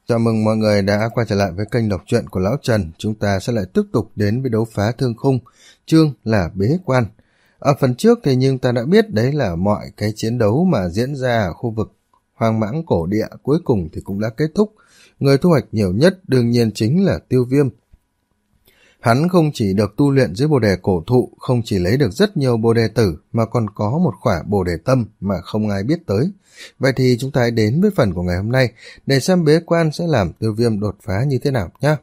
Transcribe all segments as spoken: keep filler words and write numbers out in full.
Chào mừng mọi người đã quay trở lại với kênh đọc truyện của Lão Trần. Chúng ta sẽ lại tiếp tục đến với đấu phá thương khung, chương là bế quan. Ở phần trước thì nhưng ta đã biết đấy là mọi cái chiến đấu mà diễn ra ở khu vực hoang mãng cổ địa cuối cùng thì cũng đã kết thúc. Người thu hoạch nhiều nhất đương nhiên chính là Tiêu Viêm. Hắn không chỉ được tu luyện dưới bồ đề cổ thụ, không chỉ lấy được rất nhiều bồ đề tử mà còn có một khỏa bồ đề tâm mà không ai biết tới. Vậy thì chúng ta hãy đến với phần của ngày hôm nay để xem bế quan sẽ làm Tiêu Viêm đột phá như thế nào nhé.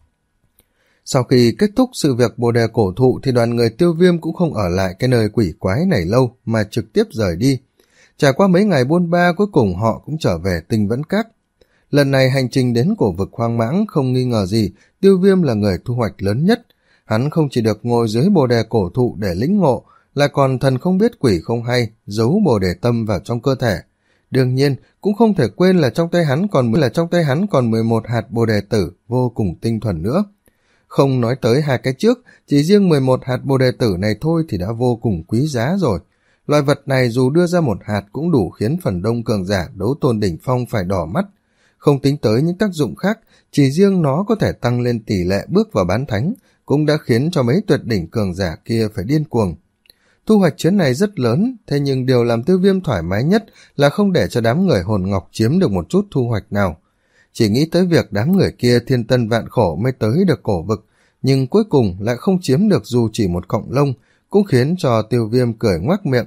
Sau khi kết thúc sự việc bồ đề cổ thụ thì đoàn người Tiêu Viêm cũng không ở lại cái nơi quỷ quái này lâu mà trực tiếp rời đi. Trải qua mấy ngày buôn ba cuối cùng họ cũng trở về Tinh Vẫn Các. Lần này hành trình đến cổ vực hoang mãng không nghi ngờ gì, Tiêu Viêm là người thu hoạch lớn nhất. Hắn không chỉ được ngồi dưới bồ đề cổ thụ để lĩnh ngộ, lại còn thần không biết quỷ không hay, giấu bồ đề tâm vào trong cơ thể. Đương nhiên, cũng không thể quên là trong tay hắn còn là trong tay hắn còn mười một hạt bồ đề tử vô cùng tinh thuần nữa. Không nói tới hai cái trước, chỉ riêng mười một hạt bồ đề tử này thôi thì đã vô cùng quý giá rồi. Loại vật này dù đưa ra một hạt cũng đủ khiến phần đông cường giả đấu tôn đỉnh phong phải đỏ mắt. Không tính tới những tác dụng khác, chỉ riêng nó có thể tăng lên tỷ lệ bước vào bán thánh, cũng đã khiến cho mấy tuyệt đỉnh cường giả kia phải điên cuồng. Thu hoạch chuyến này rất lớn, thế nhưng điều làm Tiêu Viêm thoải mái nhất là không để cho đám người hồn ngọc chiếm được một chút thu hoạch nào. Chỉ nghĩ tới việc đám người kia thiên tân vạn khổ mới tới được cổ vực, nhưng cuối cùng lại không chiếm được dù chỉ một cọng lông, cũng khiến cho Tiêu Viêm cười ngoác miệng.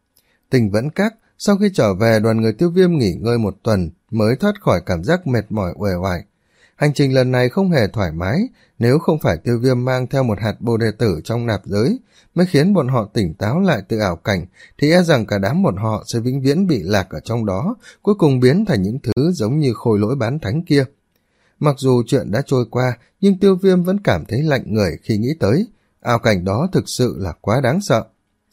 Tinh Vẫn Các, sau khi trở về đoàn người Tiêu Viêm nghỉ ngơi một tuần mới thoát khỏi cảm giác mệt mỏi uể oải. Hành trình lần này không hề thoải mái, nếu không phải Tiêu Viêm mang theo một hạt bồ đề tử trong nạp giới, mới khiến bọn họ tỉnh táo lại từ ảo cảnh, thì e rằng cả đám bọn họ sẽ vĩnh viễn bị lạc ở trong đó, cuối cùng biến thành những thứ giống như khôi lỗi bán thánh kia. Mặc dù chuyện đã trôi qua, nhưng Tiêu Viêm vẫn cảm thấy lạnh người khi nghĩ tới, ảo cảnh đó thực sự là quá đáng sợ.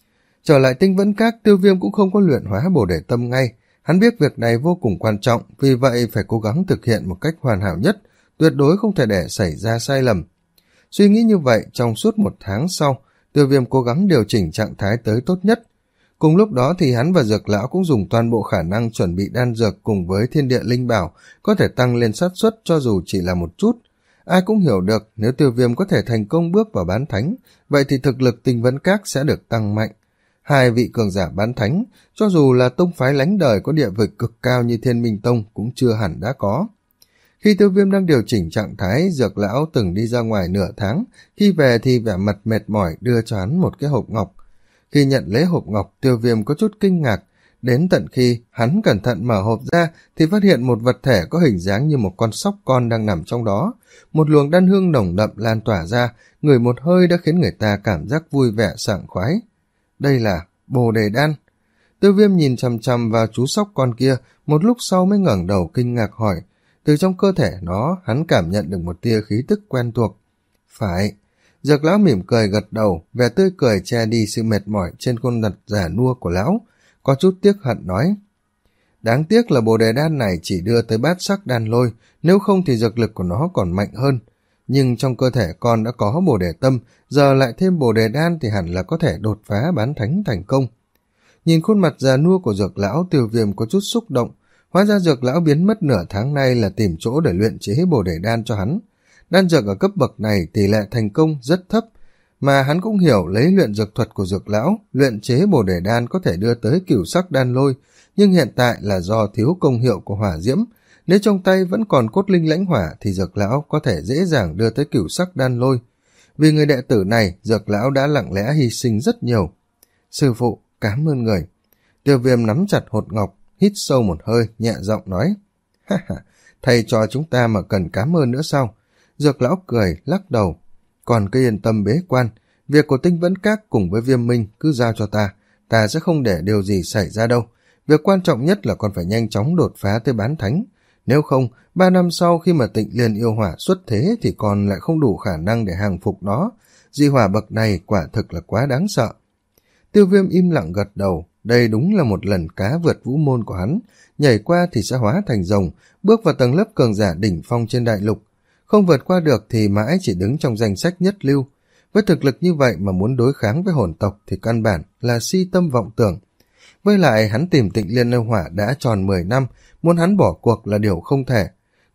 Trở lại Tinh Vẫn Các, Tiêu Viêm cũng không có luyện hóa bồ đề tâm ngay. Hắn biết việc này vô cùng quan trọng, vì vậy phải cố gắng thực hiện một cách hoàn hảo nhất, tuyệt đối không thể để xảy ra sai lầm. Suy nghĩ như vậy, trong suốt một tháng sau, Tiêu Viêm cố gắng điều chỉnh trạng thái tới tốt nhất. Cùng lúc đó thì hắn và Dược Lão cũng dùng toàn bộ khả năng chuẩn bị đan dược cùng với thiên địa linh bảo, có thể tăng lên xác suất cho dù chỉ là một chút. Ai cũng hiểu được, nếu Tiêu Viêm có thể thành công bước vào bán thánh, vậy thì thực lực Tinh Vẫn Các sẽ được tăng mạnh. Hai vị cường giả bán thánh, cho dù là tông phái lánh đời có địa vị cực cao như Thiên Minh Tông cũng chưa hẳn đã có. Khi Tiêu Viêm đang điều chỉnh trạng thái, Dược Lão từng đi ra ngoài nửa tháng, khi về thì vẻ mặt mệt mỏi đưa cho hắn một cái hộp ngọc. Khi nhận lấy hộp ngọc, Tiêu Viêm có chút kinh ngạc, đến tận khi hắn cẩn thận mở hộp ra thì phát hiện một vật thể có hình dáng như một con sóc con đang nằm trong đó. Một luồng đan hương nồng đậm lan tỏa ra, ngửi một hơi đã khiến người ta cảm giác vui vẻ sảng khoái. Đây là bồ đề đan. Tiêu Viêm nhìn chằm chằm vào chú sóc con kia, một lúc sau mới ngẩng đầu kinh ngạc hỏi. Từ trong cơ thể nó, hắn cảm nhận được một tia khí tức quen thuộc. Phải. Dược Lão mỉm cười gật đầu, vẻ tươi cười che đi sự mệt mỏi trên khuôn mặt già nua của lão, có chút tiếc hận nói. Đáng tiếc là bồ đề đan này chỉ đưa tới bát sắc đan lôi, nếu không thì dược lực của nó còn mạnh hơn. Nhưng trong cơ thể con đã có bồ đề tâm, giờ lại thêm bồ đề đan thì hẳn là có thể đột phá bán thánh thành công. Nhìn khuôn mặt già nua của Dược Lão, Tiêu Viêm có chút xúc động. Hóa ra Dược Lão biến mất nửa tháng nay là tìm chỗ để luyện chế bồ đề đan cho hắn. Đan dược ở cấp bậc này tỷ lệ thành công rất thấp, mà hắn cũng hiểu lấy luyện dược thuật của Dược Lão, luyện chế bồ đề đan có thể đưa tới cửu sắc đan lôi, nhưng hiện tại là do thiếu công hiệu của hỏa diễm. Nếu trong tay vẫn còn cốt linh lãnh hỏa thì Dược Lão có thể dễ dàng đưa tới cửu sắc đan lôi. Vì người đệ tử này, Dược Lão đã lặng lẽ hy sinh rất nhiều. Sư phụ, cảm ơn người. Tiêu Viêm nắm chặt hột ngọc, hít sâu một hơi, nhẹ giọng nói. Ha ha, thầy trò chúng ta mà cần cảm ơn nữa sao? Dược Lão cười, lắc đầu. Còn cứ yên tâm bế quan, việc của Tinh Vẫn Các cùng với Viêm Minh cứ giao cho ta, ta sẽ không để điều gì xảy ra đâu. Việc quan trọng nhất là còn phải nhanh chóng đột phá tới bán thánh. Nếu không, ba năm sau khi mà Tịnh Liên yêu hỏa xuất thế thì còn lại không đủ khả năng để hàng phục nó. Di hỏa bậc này quả thực là quá đáng sợ. Tiêu Viêm im lặng gật đầu, đây đúng là một lần cá vượt vũ môn của hắn, nhảy qua thì sẽ hóa thành rồng, bước vào tầng lớp cường giả đỉnh phong trên đại lục. Không vượt qua được thì mãi chỉ đứng trong danh sách nhất lưu. Với thực lực như vậy mà muốn đối kháng với hồn tộc thì căn bản là si tâm vọng tưởng. Với lại hắn tìm Tịnh Liên yêu hỏa đã tròn mười năm, muốn hắn bỏ cuộc là điều không thể.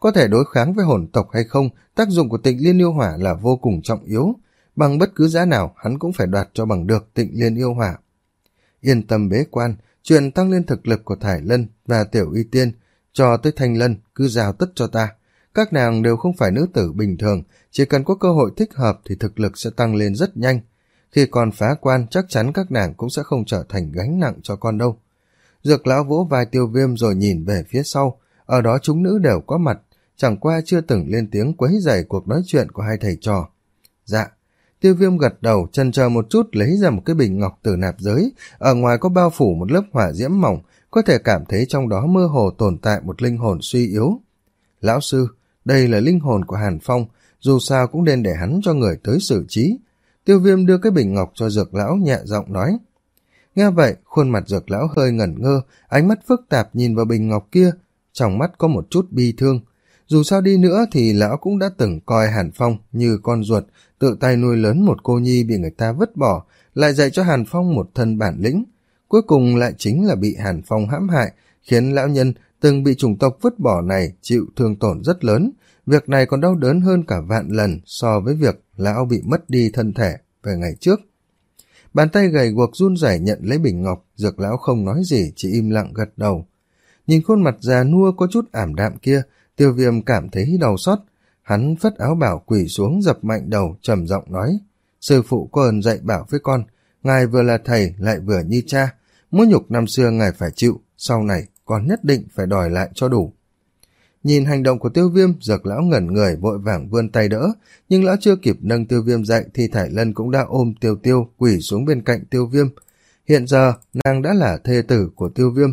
có thể đối kháng với hồn tộc hay không, tác dụng của Tịnh Liên Yêu Hỏa là vô cùng trọng yếu. Bằng bất cứ giá nào, hắn cũng phải đoạt cho bằng được Tịnh Liên Yêu Hỏa. Yên tâm bế quan, chuyện tăng lên thực lực của Thải Lân và Tiểu Y Tiên, cho tới Thanh Lân, cứ giao tất cho ta. Các nàng đều không phải nữ tử bình thường, chỉ cần có cơ hội thích hợp thì thực lực sẽ tăng lên rất nhanh. Khi còn phá quan, chắc chắn các nàng cũng sẽ không trở thành gánh nặng cho con đâu. Dược lão vỗ vai Tiêu Viêm rồi nhìn về phía sau, ở đó chúng nữ đều có mặt, chẳng qua chưa từng lên tiếng quấy rầy cuộc nói chuyện của hai thầy trò. Dạ. Tiêu Viêm gật đầu, chần chờ một chút lấy ra một cái bình ngọc từ nạp giới, ở ngoài có bao phủ một lớp hỏa diễm mỏng, có thể cảm thấy trong đó mơ hồ tồn tại một linh hồn suy yếu. Lão sư, đây là linh hồn của Hàn Phong, dù sao cũng nên để hắn cho người tới xử trí. Tiêu Viêm đưa cái bình ngọc cho Dược lão nhẹ giọng nói. Nghe vậy, khuôn mặt Dược lão hơi ngẩn ngơ, ánh mắt phức tạp nhìn vào bình ngọc kia, trong mắt có một chút bi thương. Dù sao đi nữa thì lão cũng đã từng coi Hàn Phong như con ruột, tự tay nuôi lớn một cô nhi bị người ta vứt bỏ, lại dạy cho Hàn Phong một thân bản lĩnh. Cuối cùng lại chính là bị Hàn Phong hãm hại, khiến lão nhân từng bị chủng tộc vứt bỏ này chịu thương tổn rất lớn. Việc này còn đau đớn hơn cả vạn lần so với việc lão bị mất đi thân thể về ngày trước. Bàn tay gầy guộc run rẩy nhận lấy bình ngọc, Dược lão không nói gì, chỉ im lặng gật đầu. Nhìn khuôn mặt già nua có chút ảm đạm kia, Tiêu Viêm cảm thấy đau xót. Hắn phất áo bảo quỳ xuống dập mạnh đầu, trầm giọng nói. Sư phụ có ơn dạy bảo với con, ngài vừa là thầy lại vừa như cha. Mối nhục năm xưa ngài phải chịu, sau này con nhất định phải đòi lại cho đủ. Nhìn hành động của Tiêu Viêm, Dược lão ngẩn người vội vàng vươn tay đỡ, nhưng lão chưa kịp nâng Tiêu Viêm dậy thì Thải Lân cũng đã ôm Tiêu Tiêu quỳ xuống bên cạnh Tiêu Viêm. Hiện giờ nàng đã là thê tử của Tiêu Viêm.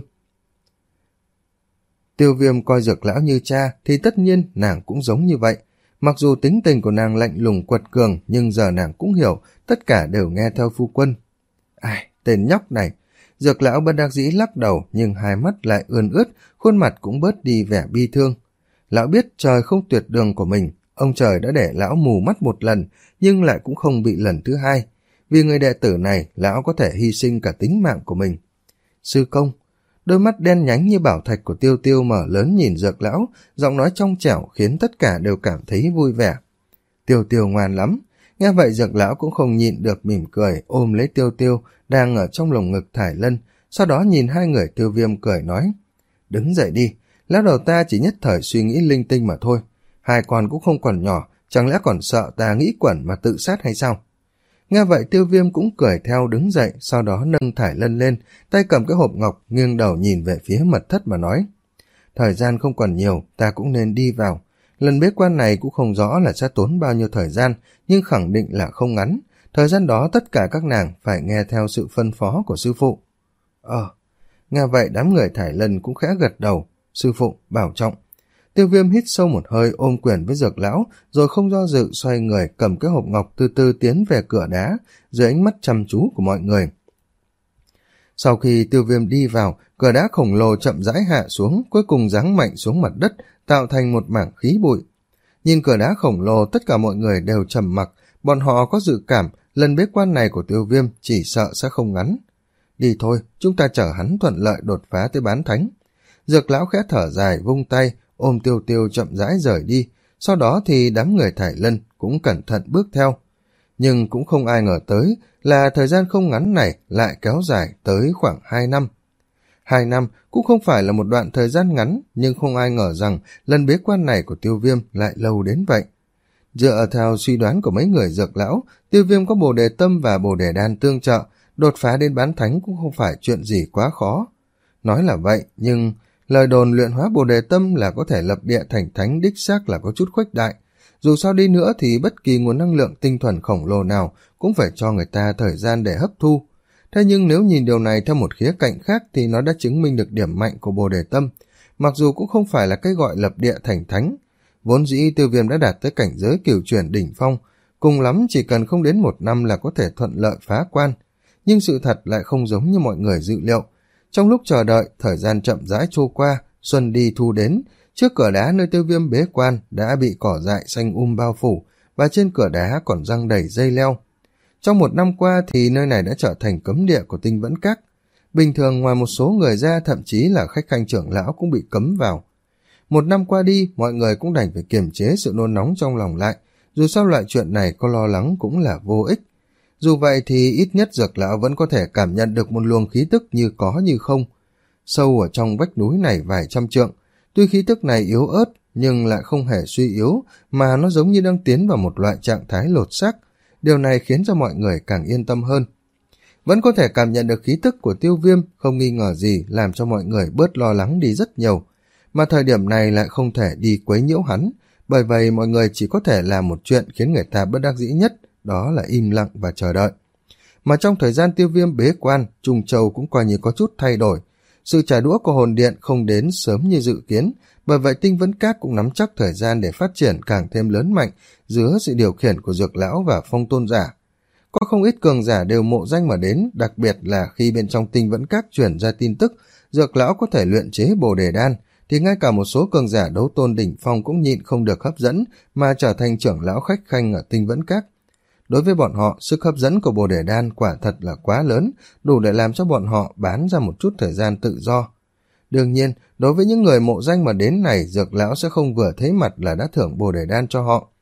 Tiêu Viêm coi Dược lão như cha thì tất nhiên nàng cũng giống như vậy. Mặc dù tính tình của nàng lạnh lùng quật cường, nhưng giờ nàng cũng hiểu tất cả đều nghe theo phu quân. Ai, tên nhóc này. Dược lão bất đắc dĩ lắc đầu, nhưng hai mắt lại ươn ướt, khuôn mặt cũng bớt đi vẻ bi thương. Lão biết trời không tuyệt đường của mình, ông trời đã để lão mù mắt một lần, nhưng lại cũng không bị lần thứ hai. Vì người đệ tử này, lão có thể hy sinh cả tính mạng của mình. Sư công. Đôi mắt đen nhánh như bảo thạch của Tiêu Tiêu mở lớn nhìn Dược lão, giọng nói trong trẻo khiến tất cả đều cảm thấy vui vẻ. Tiêu Tiêu ngoan lắm. Nghe vậy Dược lão cũng không nhịn được mỉm cười, ôm lấy Tiêu Tiêu đang ở trong lồng ngực Thải Lân, sau đó nhìn hai người Tiêu Viêm cười nói. Đứng dậy đi, lão đầu ta chỉ nhất thời suy nghĩ linh tinh mà thôi. Hai con cũng không còn nhỏ, chẳng lẽ còn sợ ta nghĩ quẩn mà tự sát hay sao? Nghe vậy Tiêu Viêm cũng cười theo đứng dậy, sau đó nâng Thải Lân lên, tay cầm cái hộp ngọc, nghiêng đầu nhìn về phía mật thất mà nói. Thời gian không còn nhiều, ta cũng nên đi vào. Lần bế quan này cũng không rõ là sẽ tốn bao nhiêu thời gian, nhưng khẳng định là không ngắn. Thời gian đó tất cả các nàng phải nghe theo sự phân phó của sư phụ. Ờ, nghe vậy đám người Thải Lân cũng khẽ gật đầu. Sư phụ, bảo trọng. Tiêu Viêm hít sâu một hơi ôm quyền với Dược lão, rồi không do dự xoay người cầm cái hộp ngọc từ từ tiến về cửa đá, dưới ánh mắt chăm chú của mọi người. Sau khi Tiêu Viêm đi vào, cửa đá khổng lồ chậm rãi hạ xuống, cuối cùng giáng mạnh xuống mặt đất, tạo thành một mảng khí bụi. Nhìn cửa đá khổng lồ, tất cả mọi người đều trầm mặc, bọn họ có dự cảm lần bế quan này của Tiêu Viêm chỉ sợ sẽ không ngắn. Đi thôi, chúng ta chở hắn thuận lợi đột phá tới bán thánh. Dược lão khẽ thở dài, vung tay, ôm Tiêu Tiêu chậm rãi rời đi, sau đó thì đám người Thải Lân cũng cẩn thận bước theo. Nhưng cũng không ai ngờ tới là thời gian không ngắn này lại kéo dài tới khoảng hai năm. Hai năm cũng không phải là một đoạn thời gian ngắn, nhưng không ai ngờ rằng lần bế quan này của Tiêu Viêm lại lâu đến vậy. Dựa theo suy đoán của mấy người Dược lão, Tiêu Viêm có bồ đề tâm và bồ đề đan tương trợ, đột phá đến bán thánh cũng không phải chuyện gì quá khó. Nói là vậy, nhưng lời đồn luyện hóa bồ đề tâm là có thể lập địa thành thánh đích xác là có chút khuếch đại. Dù sao đi nữa thì bất kỳ nguồn năng lượng tinh thuần khổng lồ nào cũng phải cho người ta thời gian để hấp thu. Thế nhưng nếu nhìn điều này theo một khía cạnh khác thì nó đã chứng minh được điểm mạnh của bồ đề tâm, mặc dù cũng không phải là cái gọi lập địa thành thánh. Vốn dĩ Tiêu Viêm đã đạt tới cảnh giới cửu chuyển đỉnh phong, cùng lắm chỉ cần không đến một năm là có thể thuận lợi phá quan. Nhưng sự thật lại không giống như mọi người dự liệu. Trong lúc chờ đợi, thời gian chậm rãi trôi qua, xuân đi thu đến, trước cửa đá nơi Tiêu Viêm bế quan đã bị cỏ dại xanh um bao phủ, và trên cửa đá còn răng đầy dây leo. Trong một năm qua thì nơi này đã trở thành cấm địa của Tinh Vẫn Các. Bình thường ngoài một số người ra, thậm chí là khách khanh trưởng lão cũng bị cấm vào. Một năm qua đi, mọi người cũng đành phải kiềm chế sự nôn nóng trong lòng lại, dù sao loại chuyện này có lo lắng cũng là vô ích. Dù vậy thì ít nhất Dược lão vẫn có thể cảm nhận được một luồng khí tức như có như không. Sâu ở trong vách núi này vài trăm trượng, tuy khí tức này yếu ớt nhưng lại không hề suy yếu, mà nó giống như đang tiến vào một loại trạng thái lột xác. Điều này khiến cho mọi người càng yên tâm hơn. Vẫn có thể cảm nhận được khí tức của Tiêu Viêm, không nghi ngờ gì làm cho mọi người bớt lo lắng đi rất nhiều. Mà thời điểm này lại không thể đi quấy nhiễu hắn, bởi vậy mọi người chỉ có thể làm một chuyện khiến người ta bất đắc dĩ nhất, đó là im lặng và chờ đợi. Mà trong thời gian Tiêu Viêm bế quan, Trung Châu cũng coi như có chút thay đổi. Sự trả đũa của hồn điện không đến sớm như dự kiến, bởi vậy Tinh Vẫn Các cũng nắm chắc thời gian để phát triển càng thêm lớn mạnh dưới sự điều khiển của Dược lão và Phong Tôn giả. Có không ít cường giả đều mộ danh mà đến, đặc biệt là khi bên trong Tinh Vẫn Các chuyển ra tin tức Dược lão có thể luyện chế Bồ Đề Đan, thì ngay cả một số cường giả đấu tôn đỉnh phong cũng nhịn không được hấp dẫn mà trở thành trưởng lão khách khanh ở Tinh Vẫn Các. Đối với bọn họ, sức hấp dẫn của Bồ Đề Đan quả thật là quá lớn, đủ để làm cho bọn họ bán ra một chút thời gian tự do. Đương nhiên, đối với những người mộ danh mà đến này, Dược lão sẽ không vừa thấy mặt là đã thưởng Bồ Đề Đan cho họ.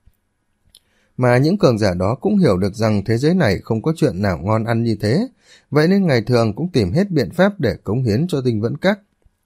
Mà những cường giả đó cũng hiểu được rằng thế giới này không có chuyện nào ngon ăn như thế, vậy nên ngày thường cũng tìm hết biện pháp để cống hiến cho Tinh Vẫn Các.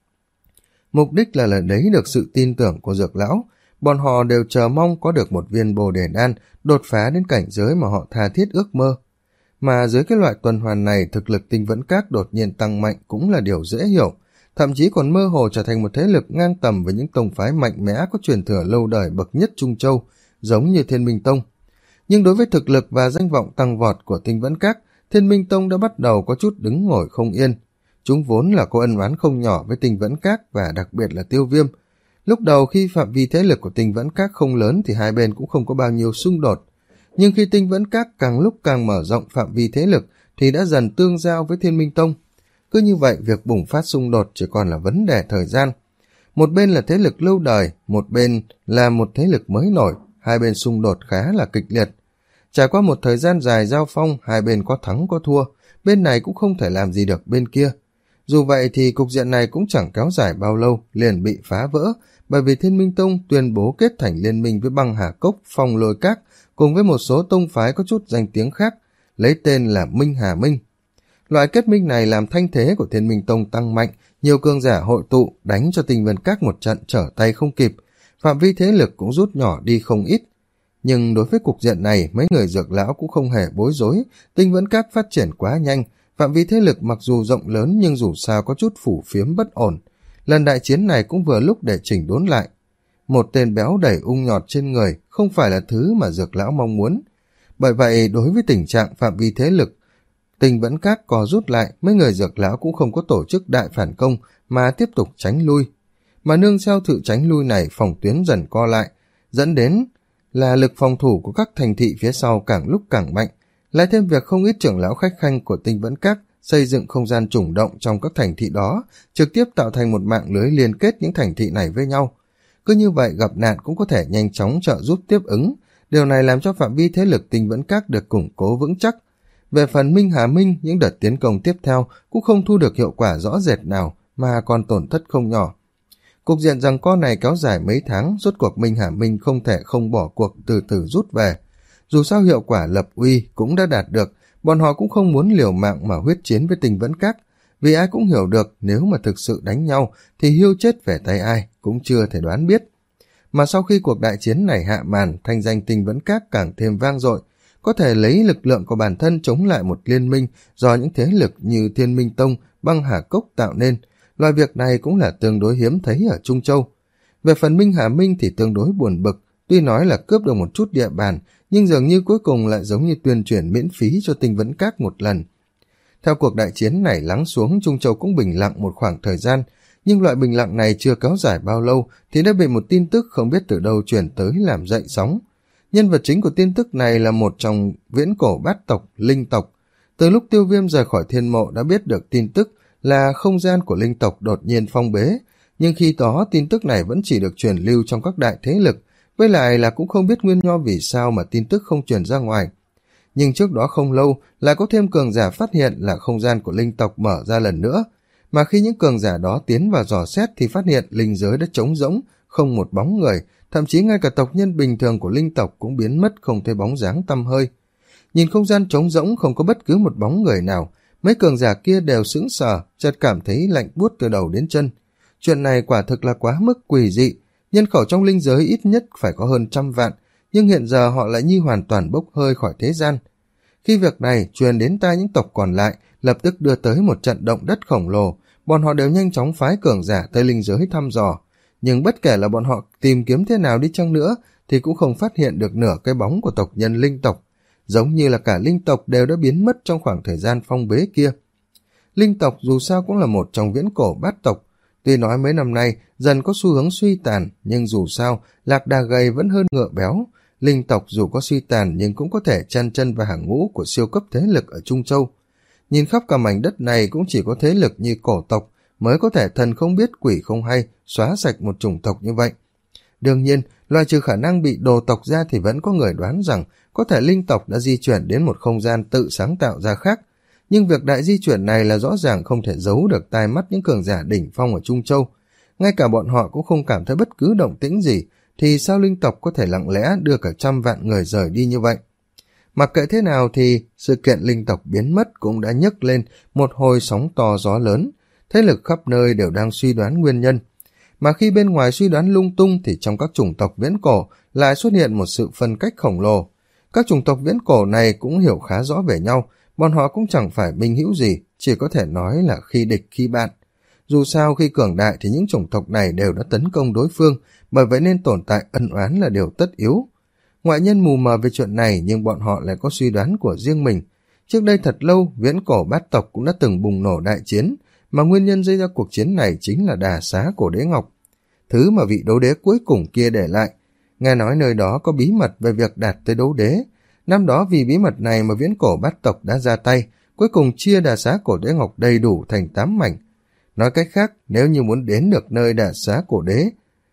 Mục đích là lấy đấy được sự tin tưởng của Dược lão, bọn họ đều chờ mong có được một viên Bồ Đề Đan đột phá đến cảnh giới mà họ tha thiết ước mơ. Mà dưới cái loại tuần hoàn này, thực lực Tinh Vẫn Các đột nhiên tăng mạnh cũng là điều dễ hiểu, thậm chí còn mơ hồ trở thành một thế lực ngang tầm với những tông phái mạnh mẽ có truyền thừa lâu đời bậc nhất Trung Châu, giống như Thiên Minh Tông. Nhưng đối với thực lực và danh vọng tăng vọt của Tinh Vẫn Các, Thiên Minh Tông đã bắt đầu có chút đứng ngồi không yên. Chúng vốn là có ân oán không nhỏ với Tinh Vẫn Các và đặc biệt là Tiêu Viêm. Lúc đầu khi phạm vi thế lực của Tinh Vẫn Các không lớn thì hai bên cũng không có bao nhiêu xung đột. Nhưng khi Tinh Vẫn Các càng lúc càng mở rộng phạm vi thế lực thì đã dần tương giao với Thiên Minh Tông. Cứ như vậy, việc bùng phát xung đột chỉ còn là vấn đề thời gian. Một bên là thế lực lâu đời, một bên là một thế lực mới nổi, hai bên xung đột khá là kịch liệt. Trải qua một thời gian dài giao phong, hai bên có thắng có thua, bên này cũng không thể làm gì được bên kia. Dù vậy thì cục diện này cũng chẳng kéo dài bao lâu liền bị phá vỡ, bởi vì Thiên Minh Tông tuyên bố kết thành liên minh với Băng Hà Cốc, Phong Lôi Các cùng với một số tông phái có chút danh tiếng khác, lấy tên là Minh Hà Minh. Loại kết minh này làm thanh thế của Thiên Minh Tông tăng mạnh, nhiều cường giả hội tụ đánh cho Tinh Vẫn Các một trận trở tay không kịp, phạm vi thế lực cũng rút nhỏ đi không ít. Nhưng đối với cục diện này, mấy người Dược lão cũng không hề bối rối, Tinh Vẫn Các phát triển quá nhanh, phạm vi thế lực mặc dù rộng lớn nhưng dù sao có chút phủ phiếm bất ổn. Lần đại chiến này cũng vừa lúc để chỉnh đốn lại. Một tên béo đẩy ung nhọt trên người không phải là thứ mà Dược lão mong muốn. Bởi vậy, đối với tình trạng phạm vi thế lực, Tinh Vẫn Các co rút lại, mấy người Dược lão cũng không có tổ chức đại phản công mà tiếp tục tránh lui. Mà nương theo sự tránh lui này, phòng tuyến dần co lại, dẫn đến là lực phòng thủ của các thành thị phía sau càng lúc càng mạnh, lại thêm việc không ít trưởng lão khách khanh của Tinh Vẫn Các xây dựng không gian chủng động trong các thành thị đó, trực tiếp tạo thành một mạng lưới liên kết những thành thị này với nhau. Cứ như vậy, gặp nạn cũng có thể nhanh chóng trợ giúp tiếp ứng, điều này làm cho phạm vi thế lực Tinh Vẫn Các được củng cố vững chắc. Về phần Minh Hà Minh, những đợt tiến công tiếp theo cũng không thu được hiệu quả rõ rệt nào mà còn tổn thất không nhỏ. Cục diện giằng co này kéo dài mấy tháng, rốt cuộc Minh Hà Minh không thể không bỏ cuộc từ từ rút về. Dù sao hiệu quả lập uy cũng đã đạt được, bọn họ cũng không muốn liều mạng mà huyết chiến với Tinh Vẫn Các, vì ai cũng hiểu được nếu mà thực sự đánh nhau thì hiu chết về tay ai cũng chưa thể đoán biết. Mà sau khi cuộc đại chiến này hạ màn, thanh danh Tinh Vẫn Các càng thêm vang dội, có thể lấy lực lượng của bản thân chống lại một liên minh do những thế lực như Thiên Minh Tông, Băng Hà Cốc tạo nên. Loại việc này cũng là tương đối hiếm thấy ở Trung Châu. Về phần Minh Hà Minh thì tương đối buồn bực, tuy nói là cướp được một chút địa bàn, nhưng dường như cuối cùng lại giống như tuyên truyền miễn phí cho Tinh Vẫn Các một lần. Theo cuộc đại chiến này lắng xuống, Trung Châu cũng bình lặng một khoảng thời gian, nhưng loại bình lặng này chưa kéo dài bao lâu thì đã bị một tin tức không biết từ đâu truyền tới làm dậy sóng. Nhân vật chính của tin tức này là một trong viễn cổ bát tộc, linh tộc. Từ lúc Tiêu Viêm rời khỏi thiên mộ đã biết được tin tức là không gian của linh tộc đột nhiên phong bế, nhưng khi đó tin tức này vẫn chỉ được truyền lưu trong các đại thế lực, với lại là cũng không biết nguyên do vì sao mà tin tức không truyền ra ngoài. Nhưng trước đó không lâu lại có thêm cường giả phát hiện là không gian của linh tộc mở ra lần nữa, mà khi những cường giả đó tiến vào dò xét thì phát hiện linh giới đã trống rỗng, không một bóng người, thậm chí ngay cả tộc nhân bình thường của linh tộc cũng biến mất không thấy bóng dáng tăm hơi. Nhìn không gian trống rỗng không có bất cứ một bóng người nào, mấy cường giả kia đều sững sờ, chợt cảm thấy lạnh buốt từ đầu đến chân. Chuyện này quả thực là quá mức quỷ dị, nhân khẩu trong linh giới ít nhất phải có hơn trăm vạn, nhưng hiện giờ họ lại như hoàn toàn bốc hơi khỏi thế gian. Khi việc này truyền đến tai những tộc còn lại, lập tức đưa tới một trận động đất khổng lồ, bọn họ đều nhanh chóng phái cường giả tới linh giới thăm dò. Nhưng bất kể là bọn họ tìm kiếm thế nào đi chăng nữa, thì cũng không phát hiện được nửa cái bóng của tộc nhân linh tộc, giống như là cả linh tộc đều đã biến mất trong khoảng thời gian phong bế kia. Linh tộc dù sao cũng là một trong viễn cổ bát tộc, tuy nói mấy năm nay dần có xu hướng suy tàn, nhưng dù sao lạc đà gầy vẫn hơn ngựa béo. Linh tộc dù có suy tàn nhưng cũng có thể chen chân vào hàng ngũ của siêu cấp thế lực ở Trung Châu. Nhìn khắp cả mảnh đất này cũng chỉ có thế lực như cổ tộc mới có thể thần không biết quỷ không hay xóa sạch một chủng tộc như vậy. Đương nhiên, loại trừ khả năng bị đồ tộc ra thì vẫn có người đoán rằng có thể linh tộc đã di chuyển đến một không gian tự sáng tạo ra khác. Nhưng việc đại di chuyển này là rõ ràng không thể giấu được tai mắt những cường giả đỉnh phong ở Trung Châu. Ngay cả bọn họ cũng không cảm thấy bất cứ động tĩnh gì, thì sao linh tộc có thể lặng lẽ đưa cả trăm vạn người rời đi như vậy? Mặc kệ thế nào thì sự kiện linh tộc biến mất cũng đã nhấc lên một hồi sóng to gió lớn, thế lực khắp nơi đều đang suy đoán nguyên nhân. Mà khi bên ngoài suy đoán lung tung thì trong các chủng tộc viễn cổ lại xuất hiện một sự phân cách khổng lồ. Các chủng tộc viễn cổ này cũng hiểu khá rõ về nhau, bọn họ cũng chẳng phải minh hữu gì, chỉ có thể nói là khi địch khi bạn. Dù sao khi cường đại thì những chủng tộc này đều đã tấn công đối phương, bởi vậy nên tồn tại ân oán là điều tất yếu. Ngoại nhân mù mờ về chuyện này nhưng bọn họ lại có suy đoán của riêng mình. Trước đây thật lâu, viễn cổ bát tộc cũng đã từng bùng nổ đại chiến, mà nguyên nhân gây ra cuộc chiến này chính là đà xá cổ đế ngọc, thứ mà vị đấu đế cuối cùng kia để lại. Nghe nói nơi đó có bí mật về việc đạt tới đấu đế. Năm đó vì bí mật này mà viễn cổ bát tộc đã ra tay, cuối cùng chia đà xá cổ đế ngọc đầy đủ thành tám mảnh. Nói cách khác, nếu như muốn đến được nơi đà xá cổ đế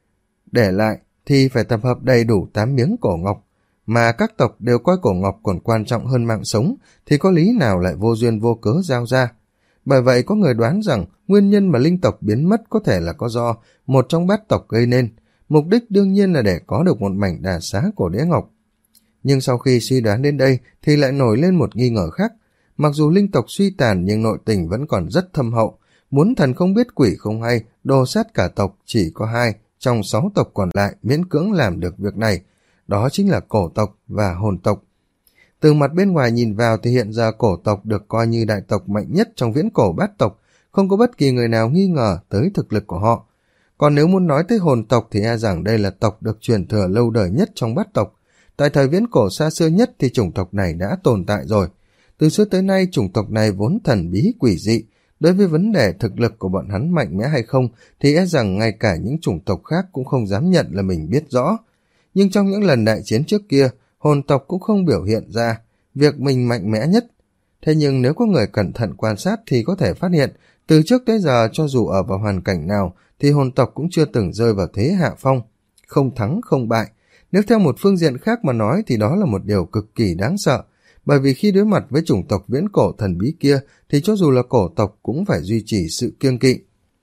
để lại thì phải tập hợp đầy đủ tám miếng cổ ngọc, mà các tộc đều coi cổ ngọc còn quan trọng hơn mạng sống, thì có lý nào lại vô duyên vô cớ giao ra. Bởi vậy có người đoán rằng nguyên nhân mà linh tộc biến mất có thể là có do một trong bát tộc gây nên, mục đích đương nhiên là để có được một mảnh đà xá cổ đế ngọc. Nhưng sau khi suy đoán đến đây thì lại nổi lên một nghi ngờ khác. Mặc dù linh tộc suy tàn nhưng nội tình vẫn còn rất thâm hậu, muốn thần không biết quỷ không hay, đồ sát cả tộc chỉ có hai trong sáu tộc còn lại miễn cưỡng làm được việc này, đó chính là cổ tộc và hồn tộc. Từ mặt bên ngoài nhìn vào thì hiện giờ cổ tộc được coi như đại tộc mạnh nhất trong viễn cổ bát tộc, không có bất kỳ người nào nghi ngờ tới thực lực của họ. Còn nếu muốn nói tới hồn tộc thì e rằng đây là tộc được truyền thừa lâu đời nhất trong bát tộc. Tại thời viễn cổ xa xưa nhất thì chủng tộc này đã tồn tại rồi. Từ xưa tới nay chủng tộc này vốn thần bí quỷ dị, đối với vấn đề thực lực của bọn hắn mạnh mẽ hay không thì e rằng ngay cả những chủng tộc khác cũng không dám nhận là mình biết rõ. Nhưng trong những lần đại chiến trước kia, hồn tộc cũng không biểu hiện ra việc mình mạnh mẽ nhất. Thế nhưng nếu có người cẩn thận quan sát thì có thể phát hiện, từ trước tới giờ cho dù ở vào hoàn cảnh nào thì hồn tộc cũng chưa từng rơi vào thế hạ phong, không thắng không bại. Nếu theo một phương diện khác mà nói thì đó là một điều cực kỳ đáng sợ, bởi vì khi đối mặt với chủng tộc viễn cổ thần bí kia thì cho dù là cổ tộc cũng phải duy trì sự kiêng kỵ.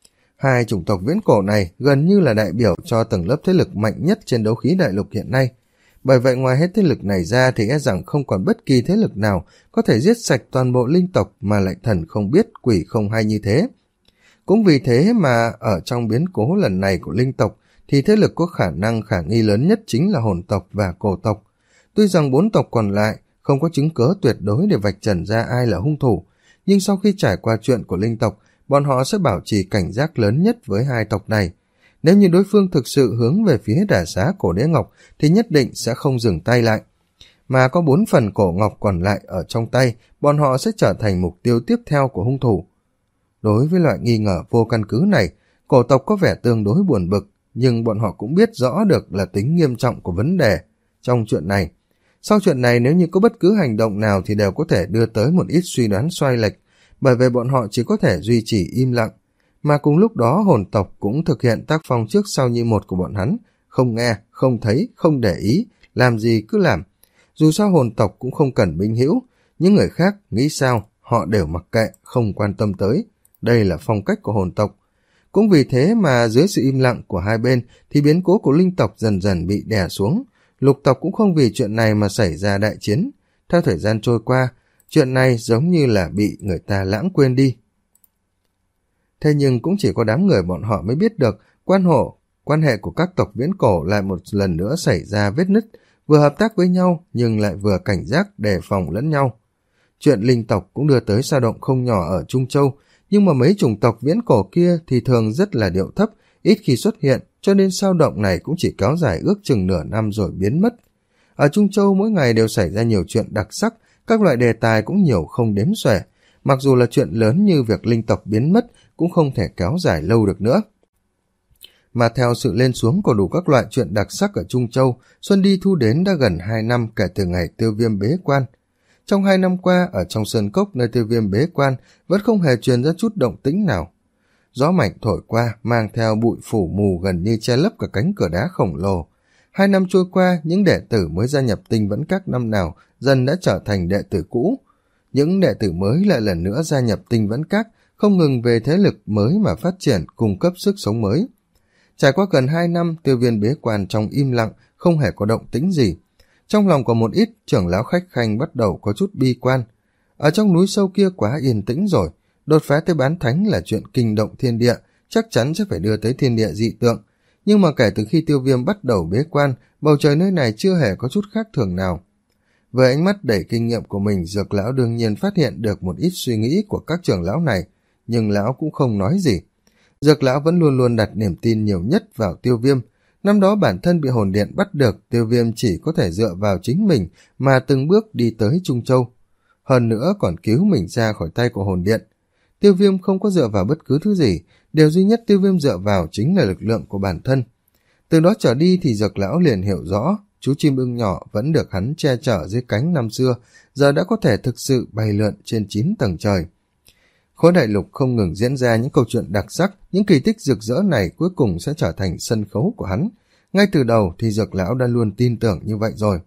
Hai chủng tộc viễn cổ này gần như là đại biểu cho tầng lớp thế lực mạnh nhất trên đấu khí đại lục hiện nay. Bởi vậy ngoài hết thế lực này ra thì e rằng không còn bất kỳ thế lực nào có thể giết sạch toàn bộ linh tộc mà lại thần không biết quỷ không hay như thế. Cũng vì thế mà ở trong biến cố lần này của linh tộc thì thế lực có khả năng khả nghi lớn nhất chính là hồn tộc và cổ tộc. Tuy rằng bốn tộc còn lại không có chứng cớ tuyệt đối để vạch trần ra ai là hung thủ, nhưng sau khi trải qua chuyện của linh tộc, bọn họ sẽ bảo trì cảnh giác lớn nhất với hai tộc này. Nếu như đối phương thực sự hướng về phía đà xá cổ đế ngọc thì nhất định sẽ không dừng tay lại. Mà có bốn phần cổ ngọc còn lại ở trong tay, bọn họ sẽ trở thành mục tiêu tiếp theo của hung thủ. Đối với loại nghi ngờ vô căn cứ này, cổ tộc có vẻ tương đối buồn bực, nhưng bọn họ cũng biết rõ được là tính nghiêm trọng của vấn đề trong chuyện này. Sau chuyện này nếu như có bất cứ hành động nào thì đều có thể đưa tới một ít suy đoán xoay lệch, bởi vì bọn họ chỉ có thể duy trì im lặng. Mà cùng lúc đó hồn tộc cũng thực hiện tác phong trước sau như một của bọn hắn, không nghe, không thấy, không để ý, làm gì cứ làm. Dù sao hồn tộc cũng không cần minh hữu, những người khác nghĩ sao họ đều mặc kệ, không quan tâm tới. Đây là phong cách của hồn tộc. Cũng vì thế mà dưới sự im lặng của hai bên thì biến cố của linh tộc dần dần bị đè xuống. Lục tộc cũng không vì chuyện này mà xảy ra đại chiến. Theo thời gian trôi qua, chuyện này giống như là bị người ta lãng quên đi. Thế nhưng cũng chỉ có đám người bọn họ mới biết được quan hộ, quan hệ của các tộc viễn cổ lại một lần nữa xảy ra vết nứt, vừa hợp tác với nhau nhưng lại vừa cảnh giác đề phòng lẫn nhau. Chuyện linh tộc cũng đưa tới dao động không nhỏ ở Trung Châu, nhưng mà mấy chủng tộc viễn cổ kia thì thường rất là điệu thấp, ít khi xuất hiện, cho nên dao động này cũng chỉ kéo dài ước chừng nửa năm rồi biến mất. Ở Trung Châu mỗi ngày đều xảy ra nhiều chuyện đặc sắc, các loại đề tài cũng nhiều không đếm xuể, mặc dù là chuyện lớn như việc linh tộc biến mất cũng không thể kéo dài lâu được nữa. Mà theo sự lên xuống của đủ các loại chuyện đặc sắc ở Trung Châu, xuân đi thu đến đã gần hai năm kể từ ngày Tiêu Viêm bế quan. Trong hai năm qua, ở trong sơn cốc nơi Tiêu Viêm bế quan vẫn không hề truyền ra chút động tĩnh nào. Gió mạnh thổi qua, mang theo bụi phủ mù gần như che lấp cả cánh cửa đá khổng lồ. Hai năm trôi qua, những đệ tử mới gia nhập Tinh Vẫn Các năm nào dần đã trở thành đệ tử cũ. Những đệ tử mới lại lần nữa gia nhập Tinh Vẫn Các, không ngừng về thế lực mới mà phát triển, cung cấp sức sống mới. Trải qua gần hai năm, Tiêu Viêm bế quan trong im lặng, không hề có động tĩnh gì. Trong lòng của một ít trưởng lão khách khanh bắt đầu có chút bi quan. Ở trong núi sâu kia quá yên tĩnh rồi, đột phá tới bán thánh là chuyện kinh động thiên địa, chắc chắn sẽ phải đưa tới thiên địa dị tượng. Nhưng mà kể từ khi Tiêu Viêm bắt đầu bế quan, bầu trời nơi này chưa hề có chút khác thường nào. Với ánh mắt đầy kinh nghiệm của mình, Dược lão đương nhiên phát hiện được một ít suy nghĩ của các trưởng lão này, nhưng lão cũng không nói gì. Dược lão vẫn luôn luôn đặt niềm tin nhiều nhất vào Tiêu Viêm. Năm đó bản thân bị hồn điện bắt được, Tiêu Viêm chỉ có thể dựa vào chính mình mà từng bước đi tới Trung Châu. Hơn nữa còn cứu mình ra khỏi tay của hồn điện. Tiêu Viêm không có dựa vào bất cứ thứ gì, điều duy nhất Tiêu Viêm dựa vào chính là lực lượng của bản thân. Từ đó trở đi thì Dược lão liền hiểu rõ, chú chim ưng nhỏ vẫn được hắn che chở dưới cánh năm xưa, giờ đã có thể thực sự bay lượn trên chín tầng trời. Khối đại lục không ngừng diễn ra những câu chuyện đặc sắc, những kỳ tích rực rỡ này cuối cùng sẽ trở thành sân khấu của hắn. Ngay từ đầu thì Dược lão đã luôn tin tưởng như vậy rồi.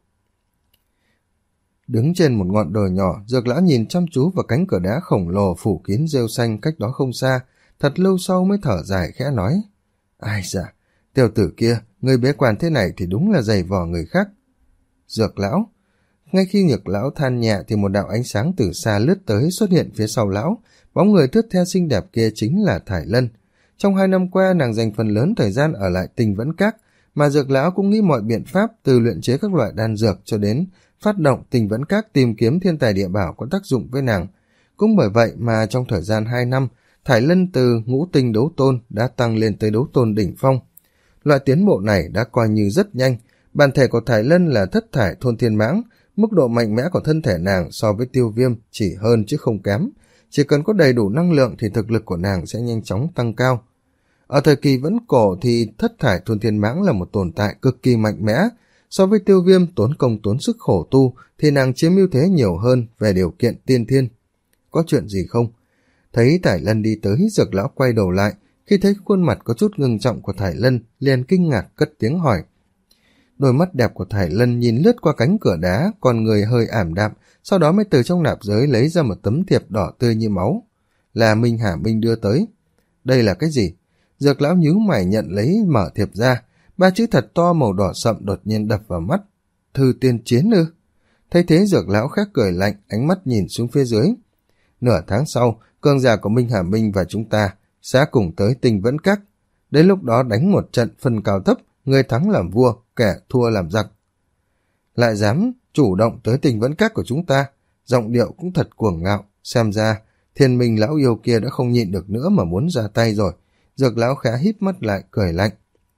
Đứng trên một ngọn đồi nhỏ, Dược lão nhìn chăm chú vào cánh cửa đá khổng lồ phủ kín rêu xanh cách đó không xa, thật lâu sau mới thở dài khẽ nói: Ai dạ, tiểu tử kia, người bế quan thế này thì đúng là dày vò người khác. Dược lão. Ngay khi Nhược lão than nhẹ thì một đạo ánh sáng từ xa lướt tới xuất hiện phía sau lão, bóng người thướt tha xinh đẹp kia chính là Thải Lân. Trong hai năm qua nàng dành phần lớn thời gian ở lại Tinh Vẫn Các, mà Dược lão cũng nghĩ mọi biện pháp từ luyện chế các loại đan dược cho đến phát động Tinh Vẫn Các tìm kiếm thiên tài địa bảo có tác dụng với nàng. Cũng bởi vậy mà trong thời gian hai năm, Thải Lân từ ngũ tinh đấu tôn đã tăng lên tới đấu tôn đỉnh phong. Loại tiến bộ này đã coi như rất nhanh. Bản thể của Thải Lân là thất thải thôn thiên mãng, mức độ mạnh mẽ của thân thể nàng so với Tiêu Viêm chỉ hơn chứ không kém. Chỉ cần có đầy đủ năng lượng thì thực lực của nàng sẽ nhanh chóng tăng cao. Ở thời kỳ vẫn cổ thì thất thải thôn thiên mãng là một tồn tại cực kỳ mạnh mẽ. So với Tiêu Viêm tốn công tốn sức khổ tu thì nàng chiếm ưu thế nhiều hơn về điều kiện tiên thiên. Có chuyện gì không? Thấy Thải Lân đi tới, Dược lão quay đầu lại, khi thấy khuôn mặt có chút ngưng trọng của Thải Lân liền kinh ngạc cất tiếng hỏi. Đôi mắt đẹp của Thải Lân nhìn lướt qua cánh cửa đá, con người hơi ảm đạm, sau đó mới từ trong nạp giới lấy ra một tấm thiệp đỏ tươi như máu. Là Minh Hà Minh đưa tới. Đây là cái gì? Dược lão nhíu mày nhận lấy mở thiệp ra, ba chữ thật to màu đỏ sậm đột nhiên đập vào mắt. Thư tiên chiến ư? Thấy thế Dược lão khẽ cười lạnh, ánh mắt nhìn xuống phía dưới. Nửa tháng sau, cường giả của Minh Hà Minh và chúng ta sẽ cùng tới Tinh Vẫn Các. Đến lúc đó đánh một trận phân cao thấp, người thắng làm vua, kẻ thua làm giặc. Lại dám chủ động tới Tinh Vẫn Các của chúng ta, giọng điệu cũng thật cuồng ngạo. Xem ra Thiên Minh lão yêu kia đã không nhịn được nữa mà muốn ra tay rồi. Dược lão khẽ híp mắt lại cười lạnh.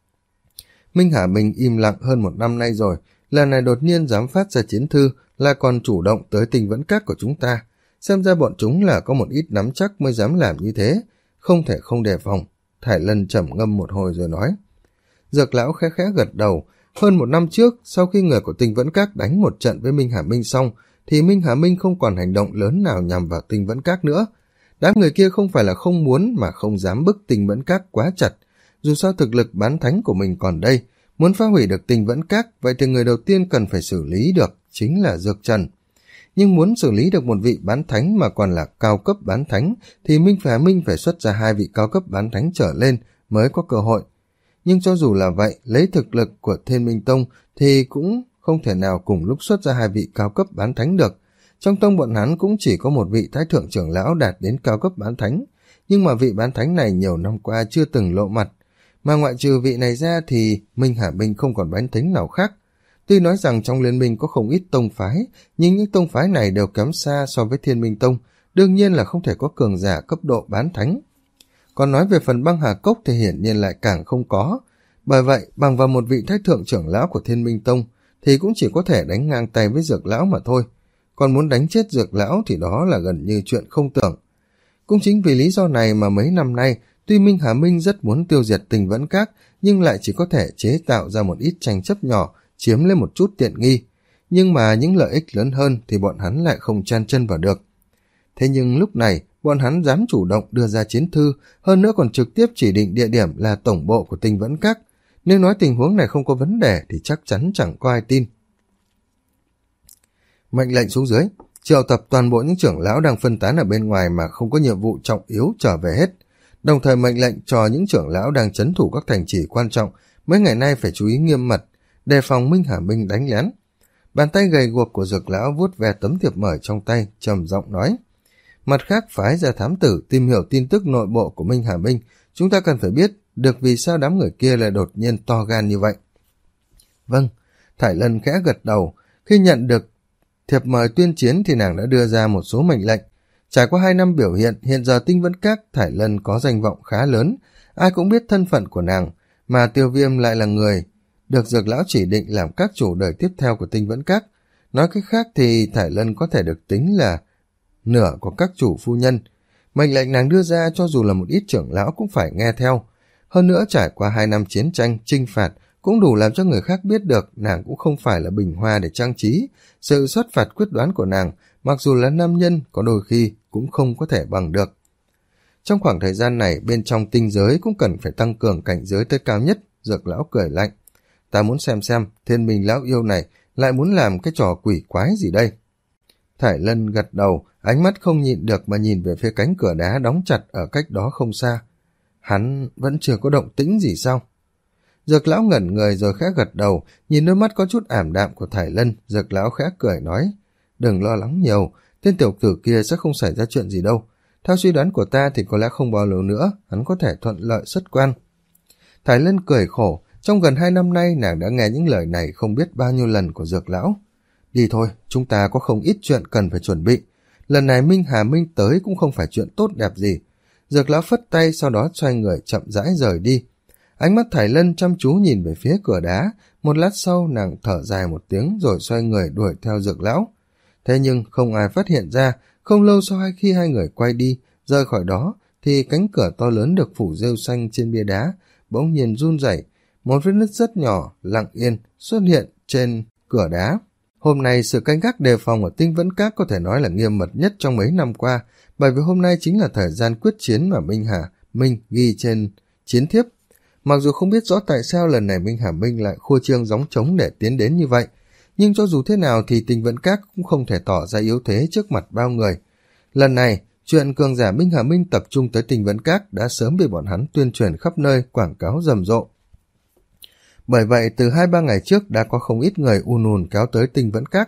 Minh Hà Minh im lặng hơn một năm nay rồi, lần này đột nhiên dám phát ra chiến thư, là còn chủ động tới Tinh Vẫn Các của chúng ta. Xem ra bọn chúng là có một ít nắm chắc mới dám làm như thế, không thể không đề phòng. Thải Lân trầm ngâm một hồi rồi nói. Dược lão khẽ khẽ gật đầu. Hơn một năm trước, sau khi người của Tinh Vẫn Các đánh một trận với Minh Hà Minh xong, thì Minh Hà Minh không còn hành động lớn nào nhằm vào Tinh Vẫn Các nữa. Đám người kia không phải là không muốn mà không dám bức Tinh Vẫn Các quá chặt. Dù sao thực lực bán thánh của mình còn đây, muốn phá hủy được Tinh Vẫn Các, vậy thì người đầu tiên cần phải xử lý được chính là Dược Trần. nhưng muốn xử lý được một vị bán thánh mà còn là cao cấp bán thánh thì Minh Hà Minh phải xuất ra hai vị cao cấp bán thánh trở lên mới có cơ hội. Nhưng cho dù là vậy, lấy thực lực của Thiên Minh Tông thì cũng không thể nào cùng lúc xuất ra hai vị cao cấp bán thánh được. Trong tông bọn hắn cũng chỉ có một vị thái thượng trưởng lão đạt đến cao cấp bán thánh, nhưng mà vị bán thánh này nhiều năm qua chưa từng lộ mặt, mà ngoại trừ vị này ra thì Minh Hà Minh không còn bán thánh nào khác. Tuy nói rằng trong liên minh có không ít tông phái, nhưng những tông phái này đều kém xa so với Thiên Minh Tông, đương nhiên là không thể có cường giả cấp độ bán thánh. Còn nói về phần Băng Hà Cốc thì hiển nhiên lại càng không có. Bởi vậy, bằng vào một vị thái thượng trưởng lão của Thiên Minh Tông thì cũng chỉ có thể đánh ngang tay với Dược lão mà thôi. Còn muốn đánh chết Dược lão thì đó là gần như chuyện không tưởng. Cũng chính vì lý do này mà mấy năm nay, tuy Minh Hà Minh rất muốn tiêu diệt Tình Vẫn Các, nhưng lại chỉ có thể chế tạo ra một ít tranh chấp nhỏ, chiếm lấy một chút tiện nghi. Nhưng mà những lợi ích lớn hơn thì bọn hắn lại không chen chân vào được. Thế nhưng lúc này, bọn hắn dám chủ động đưa ra chiến thư, hơn nữa còn trực tiếp chỉ định địa điểm là tổng bộ của Tình Vẫn Các. Nếu nói tình huống này không có vấn đề thì chắc chắn chẳng có ai tin. Mệnh lệnh xuống dưới, triệu tập toàn bộ những trưởng lão đang phân tán ở bên ngoài mà không có nhiệm vụ trọng yếu trở về hết. Đồng thời mệnh lệnh cho những trưởng lão đang trấn thủ các thành trì quan trọng mấy ngày nay phải chú ý nghiêm mật, đề phòng Minh Hà Minh đánh lén. Bàn tay gầy guộc của Dược lão vuốt ve tấm thiệp mời trong tay, trầm giọng nói: Mặt khác phái ra thám tử tìm hiểu tin tức nội bộ của Minh Hà Minh, chúng ta cần phải biết được vì sao đám người kia lại đột nhiên to gan như vậy. Vâng, Thải Lân khẽ gật đầu. Khi nhận được thiệp mời tuyên chiến thì nàng đã đưa ra một số mệnh lệnh. Trải qua hai năm biểu hiện, hiện giờ Tinh Vẫn Các Thải Lân có danh vọng khá lớn, ai cũng biết thân phận của nàng, mà Tiêu Viêm lại là người được Dược lão chỉ định làm các chủ đời tiếp theo của Tinh Vẫn Các. Nói cách khác thì Thải Lân có thể được tính là nửa của các chủ phu nhân. Mệnh lệnh nàng đưa ra cho dù là một ít trưởng lão cũng phải nghe theo. Hơn nữa trải qua hai năm chiến tranh, chinh phạt cũng đủ làm cho người khác biết được nàng cũng không phải là bình hoa để trang trí. Sự xuất phạt quyết đoán của nàng, mặc dù là nam nhân, có đôi khi cũng không có thể bằng được. Trong khoảng thời gian này, bên trong tinh giới cũng cần phải tăng cường cảnh giới tới cao nhất. Dược lão cười lạnh: Ta muốn xem xem Thiên Minh lão yêu này lại muốn làm cái trò quỷ quái gì đây. Thải Lân gật đầu, ánh mắt không nhịn được mà nhìn về phía cánh cửa đá đóng chặt ở cách đó không xa. Hắn vẫn chưa có động tĩnh gì sao? Dược lão ngẩn người rồi khẽ gật đầu, nhìn đôi mắt có chút ảm đạm của Thải Lân, Dược lão khẽ cười nói: Đừng lo lắng nhiều, tên tiểu tử kia sẽ không xảy ra chuyện gì đâu. Theo suy đoán của ta thì có lẽ không bao lâu nữa hắn có thể thuận lợi xuất quan. Thải Lân cười khổ, trong gần hai năm nay nàng đã nghe những lời này không biết bao nhiêu lần của Dược lão. Đi thôi, chúng ta có không ít chuyện cần phải chuẩn bị. Lần này Minh Hà Minh tới cũng không phải chuyện tốt đẹp gì. Dược lão phất tay, sau đó xoay người chậm rãi rời đi. Ánh mắt Thải Lân chăm chú nhìn về phía cửa đá, một lát sau nàng thở dài một tiếng rồi xoay người đuổi theo Dược lão. Thế nhưng không ai phát hiện ra, không lâu sau khi hai người quay đi, rời khỏi đó, thì cánh cửa to lớn được phủ rêu xanh trên bia đá bỗng nhiên run rẩy, một vết nứt rất nhỏ lặng yên xuất hiện trên cửa đá. Hôm nay sự canh gác đề phòng ở Tinh Vẫn Các có thể nói là nghiêm mật nhất trong mấy năm qua, bởi vì hôm nay chính là thời gian quyết chiến mà Minh Hà Minh ghi trên chiến thiếp. Mặc dù không biết rõ tại sao lần này Minh Hà Minh lại khua trương gióng trống để tiến đến như vậy, nhưng cho dù thế nào thì Tinh Vẫn Các cũng không thể tỏ ra yếu thế trước mặt bao người. Lần này, chuyện cường giả Minh Hà Minh tập trung tới Tinh Vẫn Các đã sớm bị bọn hắn tuyên truyền khắp nơi, quảng cáo rầm rộ. Bởi vậy, từ hai ba ngày trước đã có không ít người ùn ùn kéo tới Tinh Vẫn Các.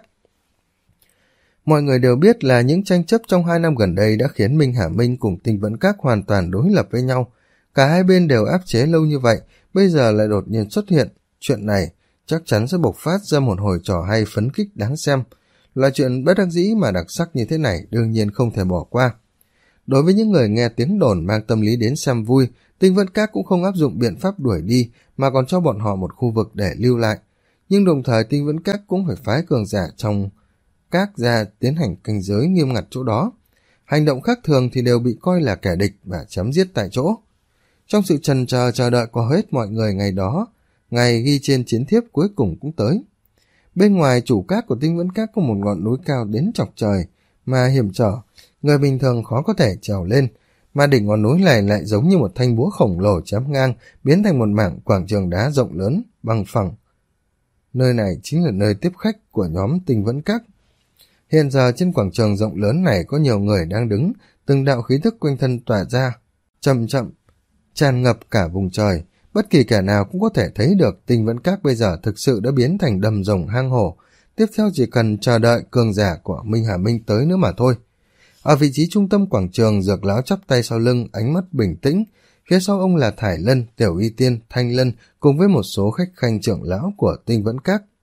Mọi người đều biết là những tranh chấp trong hai năm gần đây đã khiến Minh Hà Minh cùng Tinh Vẫn Các hoàn toàn đối lập với nhau. Cả hai bên đều áp chế lâu như vậy, bây giờ lại đột nhiên xuất hiện. Chuyện này chắc chắn sẽ bộc phát ra một hồi trò hay phấn khích đáng xem. Là chuyện bất đắc dĩ mà đặc sắc như thế này đương nhiên không thể bỏ qua. Đối với những người nghe tiếng đồn mang tâm lý đến xem vui, Tinh Vẫn Các cũng không áp dụng biện pháp đuổi đi mà còn cho bọn họ một khu vực để lưu lại. Nhưng đồng thời Tinh Vẫn Các cũng phải phái cường giả trong các ra tiến hành canh giới nghiêm ngặt chỗ đó. Hành động khác thường thì đều bị coi là kẻ địch và chấm giết tại chỗ. Trong sự trần chờ chờ đợi của hết mọi người ngày đó, ngày ghi trên chiến thiếp cuối cùng cũng tới. Bên ngoài chủ các của Tinh Vẫn Các có một ngọn núi cao đến chọc trời mà hiểm trở, người bình thường khó có thể trèo lên, mà đỉnh ngọn núi này lại giống như một thanh búa khổng lồ chém ngang, biến thành một mảng quảng trường đá rộng lớn, bằng phẳng. Nơi này chính là nơi tiếp khách của nhóm Tinh Vẫn Các. Hiện giờ trên quảng trường rộng lớn này có nhiều người đang đứng, từng đạo khí thức quanh thân tỏa ra, chậm chậm, tràn ngập cả vùng trời. Bất kỳ kẻ nào cũng có thể thấy được Tinh Vẫn Các bây giờ thực sự đã biến thành đầm rồng hang hổ. Tiếp theo chỉ cần chờ đợi cường giả của Minh Hà Minh tới nữa mà thôi. Ở vị trí trung tâm quảng trường, Dược Lão chắp tay sau lưng, ánh mắt bình tĩnh. Phía sau ông là Thải Lân, Tiểu Y Tiên, Thanh Lân cùng với một số khách khanh trưởng lão của Tinh Vẫn Các